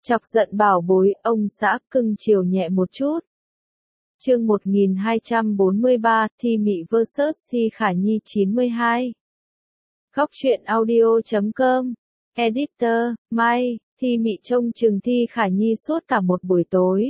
Chọc giận bảo bối, ông xã cưng chiều nhẹ một chút. Chương 1243, Thi Mị vs Thi Khả Nhi 92. Góc truyện audio.com. Editor, Mai. Thi Mị trông chừng Thi Khả Nhi suốt cả một buổi tối.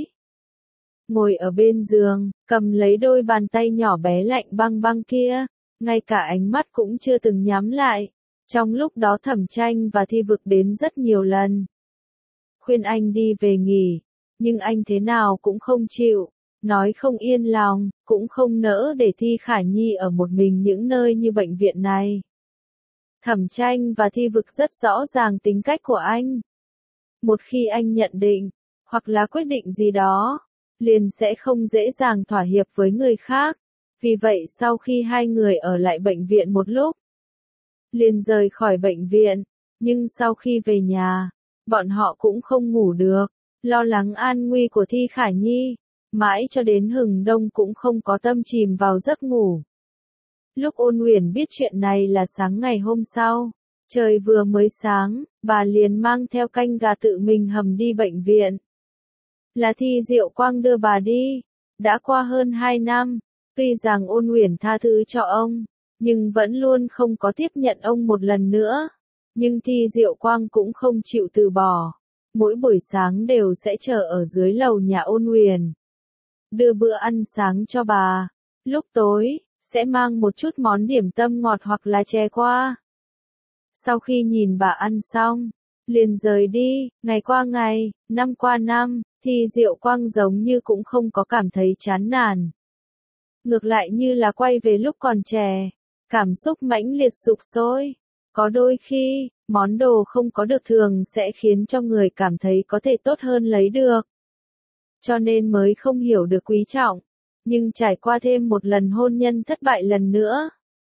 Ngồi ở bên giường, cầm lấy đôi bàn tay nhỏ bé lạnh băng băng kia, ngay cả ánh mắt cũng chưa từng nhắm lại. Trong lúc đó Thẩm Tranh và Thi Vực đến rất nhiều lần. Khuyên anh đi về nghỉ, nhưng anh thế nào cũng không chịu, nói không yên lòng, cũng không nỡ để Thi Khả Nhi ở một mình những nơi như bệnh viện này. Thẩm Tranh và Thi Vực rất rõ ràng tính cách của anh. Một khi anh nhận định, hoặc là quyết định gì đó, liền sẽ không dễ dàng thỏa hiệp với người khác. Vì vậy sau khi hai người ở lại bệnh viện một lúc, liền rời khỏi bệnh viện, nhưng sau khi về nhà, bọn họ cũng không ngủ được, lo lắng an nguy của Thi Khả Nhi, mãi cho đến hừng đông cũng không có tâm chìm vào giấc ngủ. Lúc Ôn Uyển biết chuyện này là sáng ngày hôm sau, trời vừa mới sáng, bà liền mang theo canh gà tự mình hầm đi bệnh viện. Là Thi Diệu Quang đưa bà đi. Đã qua hơn 2 năm, tuy rằng Ôn Uyển tha thứ cho ông, nhưng vẫn luôn không có tiếp nhận ông một lần nữa. Nhưng Thi Diệu Quang cũng không chịu từ bỏ. Mỗi buổi sáng đều sẽ chờ ở dưới lầu nhà Ôn Uyển, đưa bữa ăn sáng cho bà. Lúc tối, sẽ mang một chút món điểm tâm ngọt hoặc là chè qua. Sau khi nhìn bà ăn xong, liền rời đi. Ngày qua ngày, năm qua năm, Thi Diệu Quang giống như cũng không có cảm thấy chán nản. Ngược lại như là quay về lúc còn trẻ, cảm xúc mãnh liệt sục sôi. Có đôi khi, món đồ không có được thường sẽ khiến cho người cảm thấy có thể tốt hơn lấy được. Cho nên mới không hiểu được quý trọng. Nhưng trải qua thêm một lần hôn nhân thất bại lần nữa,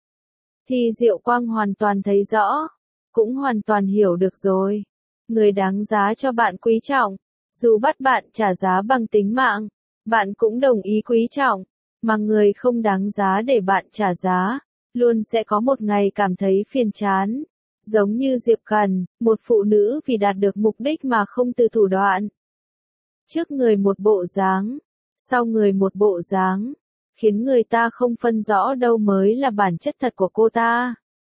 Thi Diệu Quang hoàn toàn thấy rõ, cũng hoàn toàn hiểu được rồi. Người đáng giá cho bạn quý trọng, dù bắt bạn trả giá bằng tính mạng, bạn cũng đồng ý quý trọng. Mà người không đáng giá để bạn trả giá, luôn sẽ có một ngày cảm thấy phiền chán. Giống như Diệp Cần, một phụ nữ vì đạt được mục đích mà không từ thủ đoạn. Trước người một bộ dáng, sau người một bộ dáng, khiến người ta không phân rõ đâu mới là bản chất thật của cô ta.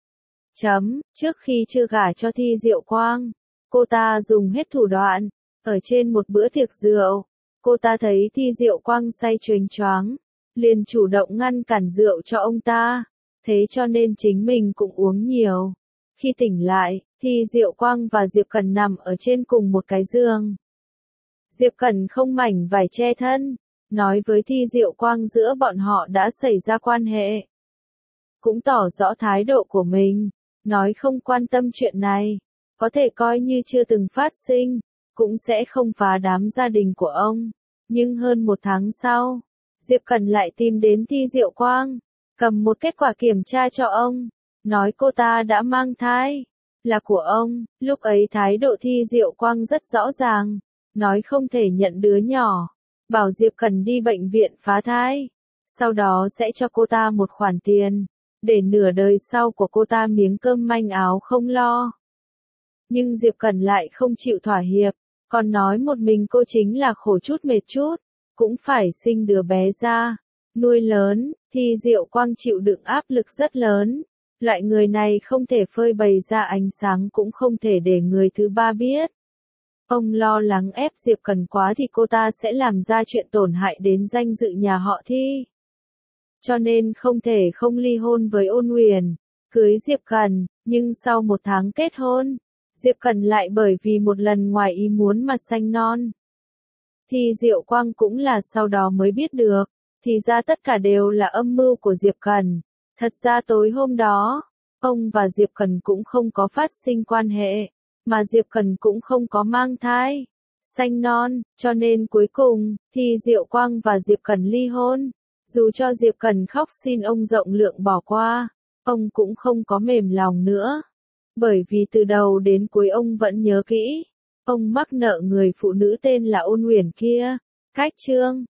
Trước khi chưa gả cho Thi Diệu Quang, cô ta dùng hết thủ đoạn. Ở trên một bữa tiệc rượu, cô ta thấy Thi Diệu Quang say choáng choáng, liền chủ động ngăn cản rượu cho ông ta. Thế cho nên chính mình cũng uống nhiều. Khi tỉnh lại, Thi Diệu Quang và Diệp Cần nằm ở trên cùng một cái giường. Diệp Cần không mảnh vải che thân, nói với Thi Diệu Quang giữa bọn họ đã xảy ra quan hệ. Cũng tỏ rõ thái độ của mình, nói không quan tâm chuyện này, có thể coi như chưa từng phát sinh, cũng sẽ không phá đám gia đình của ông. Nhưng hơn 1 tháng sau, Diệp Cần lại tìm đến Thi Diệu Quang, cầm một kết quả kiểm tra cho ông, nói cô ta đã mang thai, là của ông. Lúc ấy thái độ Thi Diệu Quang rất rõ ràng, nói không thể nhận đứa nhỏ, bảo Diệp Cần đi bệnh viện phá thai, sau đó sẽ cho cô ta một khoản tiền, để nửa đời sau của cô ta miếng cơm manh áo không lo. Nhưng Diệp Cần lại không chịu thỏa hiệp, còn nói một mình cô chính là khổ chút mệt chút, cũng phải sinh đứa bé ra, nuôi lớn. Thi Diệu Quang chịu đựng áp lực rất lớn, loại người này không thể phơi bày ra ánh sáng cũng không thể để người thứ ba biết. Ông lo lắng ép Diệp Cần quá thì cô ta sẽ làm ra chuyện tổn hại đến danh dự nhà họ Thi. Cho nên không thể không ly hôn với Ôn Uyển, cưới Diệp Cần, nhưng sau 1 tháng kết hôn, Diệp Cần lại bởi vì một lần ngoài ý muốn mà sanh non. Thi Diệu Quang cũng là sau đó mới biết được, thì ra tất cả đều là âm mưu của Diệp Cần. Thật ra tối hôm đó, ông và Diệp Cần cũng không có phát sinh quan hệ, mà Diệp Cần cũng không có mang thai, sanh non, cho nên cuối cùng, Thi Diệu Quang và Diệp Cần ly hôn. Dù cho Diệp Cần khóc xin ông rộng lượng bỏ qua, ông cũng không có mềm lòng nữa. Bởi vì từ đầu đến cuối ông vẫn nhớ kỹ, ông mắc nợ người phụ nữ tên là Ôn Uyển kia. Cách chương